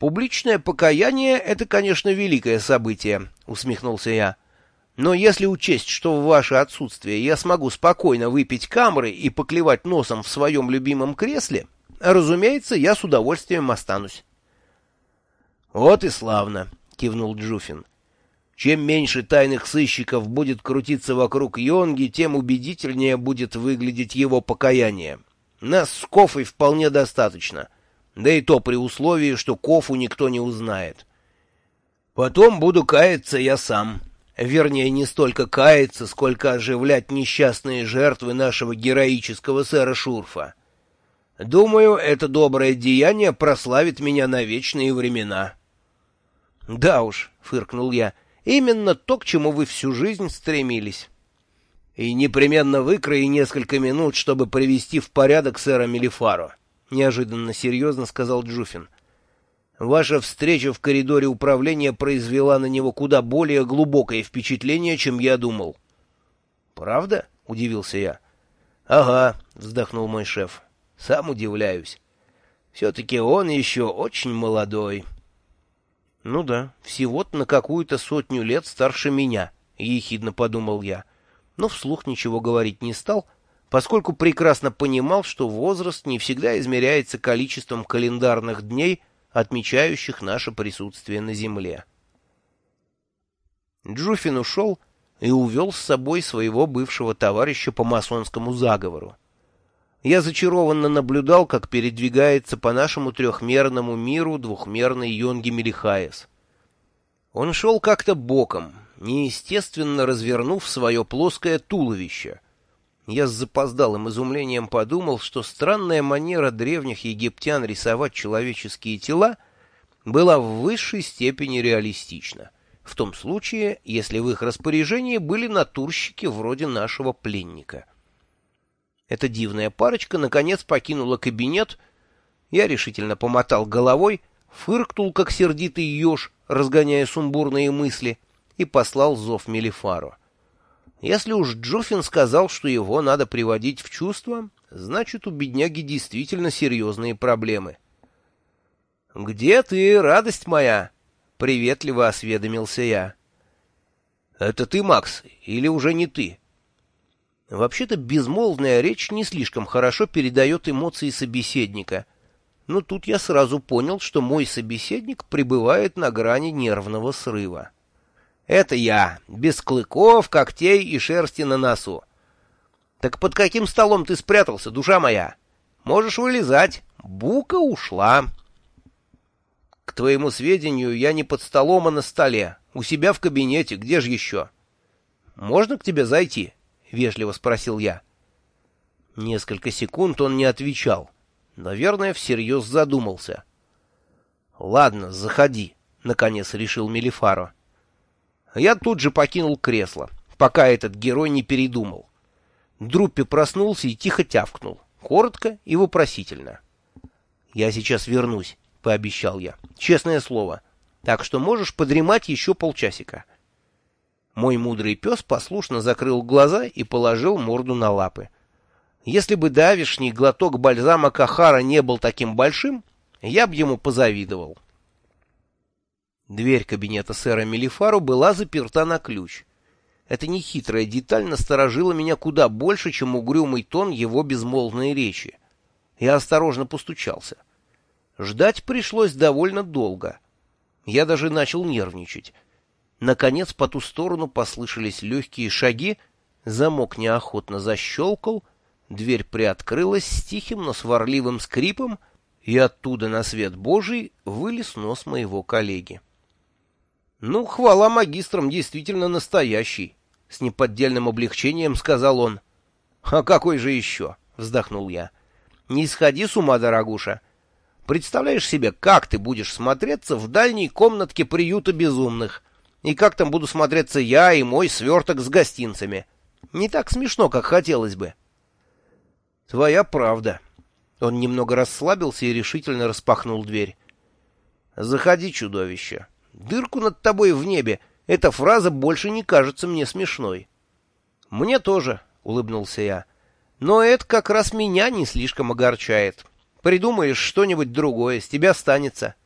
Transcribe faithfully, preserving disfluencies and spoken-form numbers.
«Публичное покаяние — это, конечно, великое событие», — усмехнулся я. «Но если учесть, что в ваше отсутствие я смогу спокойно выпить камры и поклевать носом в своем любимом кресле, разумеется, я с удовольствием останусь». «Вот и славно», — кивнул Джуфин. «Чем меньше тайных сыщиков будет крутиться вокруг Йонги, тем убедительнее будет выглядеть его покаяние. Нас с Кофой вполне достаточно, да и то при условии, что Кофу никто не узнает. Потом буду каяться я сам». Вернее, не столько каяться, сколько оживлять несчастные жертвы нашего героического сэра Шурфа. Думаю, это доброе деяние прославит меня на вечные времена. — Да уж, — фыркнул я, — именно то, к чему вы всю жизнь стремились. — И непременно выкрои несколько минут, чтобы привести в порядок сэра Мелифаро, — неожиданно серьезно сказал Джуфин. Ваша встреча в коридоре управления произвела на него куда более глубокое впечатление, чем я думал. — Правда? — удивился я. — Ага, — вздохнул мой шеф. — Сам удивляюсь. Все-таки он еще очень молодой. — Ну да, всего-то на какую-то сотню лет старше меня, — ехидно подумал я. Но вслух ничего говорить не стал, поскольку прекрасно понимал, что возраст не всегда измеряется количеством календарных дней, отмечающих наше присутствие на земле. Джуфин ушел и увел с собой своего бывшего товарища по масонскому заговору. Я зачарованно наблюдал, как передвигается по нашему трехмерному миру двухмерный Йонги Мелихаес. Он шел как-то боком, неестественно развернув свое плоское туловище. Я с запоздалым изумлением подумал, что странная манера древних египтян рисовать человеческие тела была в высшей степени реалистична, в том случае, если в их распоряжении были натурщики вроде нашего пленника. Эта дивная парочка наконец покинула кабинет, я решительно помотал головой, фыркнул, как сердитый еж, разгоняя сумбурные мысли, и послал зов Мелифаро. Если уж Джуфин сказал, что его надо приводить в чувство, значит, у бедняги действительно серьезные проблемы. — Где ты, радость моя? — приветливо осведомился я. — Это ты, Макс, или уже не ты? Вообще-то безмолвная речь не слишком хорошо передает эмоции собеседника, но тут я сразу понял, что мой собеседник пребывает на грани нервного срыва. Это я, без клыков, когтей и шерсти на носу. Так под каким столом ты спрятался, душа моя? Можешь вылезать. Бука ушла. К твоему сведению, я не под столом, а на столе. У себя в кабинете, где же еще? Можно к тебе зайти? Вежливо спросил я. Несколько секунд он не отвечал. Наверное, всерьез задумался. Ладно, заходи, наконец решил Мелифаро. Я тут же покинул кресло, пока этот герой не передумал. Друппи проснулся и тихо тявкнул, коротко и вопросительно. — Я сейчас вернусь, — пообещал я, — честное слово, так что можешь подремать еще полчасика. Мой мудрый пес послушно закрыл глаза и положил морду на лапы. Если бы давишний глоток бальзама Кахара не был таким большим, я бы ему позавидовал. Дверь кабинета сэра Мелифаро была заперта на ключ. Эта нехитрая деталь насторожила меня куда больше, чем угрюмый тон его безмолвной речи. Я осторожно постучался. Ждать пришлось довольно долго. Я даже начал нервничать. Наконец по ту сторону послышались легкие шаги, замок неохотно защелкал, дверь приоткрылась с тихим, но сварливым скрипом, и оттуда на свет Божий вылез нос моего коллеги. «Ну, хвала магистрам, действительно настоящий», — с неподдельным облегчением сказал он. «А какой же еще?» — вздохнул я. «Не сходи с ума, дорогуша. Представляешь себе, как ты будешь смотреться в дальней комнатке приюта безумных, и как там буду смотреться я и мой сверток с гостинцами. Не так смешно, как хотелось бы». «Твоя правда». Он немного расслабился и решительно распахнул дверь. «Заходи, чудовище. Дырку над тобой в небе. Эта фраза больше не кажется мне смешной». «Мне тоже», — улыбнулся я. «Но это как раз меня не слишком огорчает. Придумаешь что-нибудь другое, с тебя останется».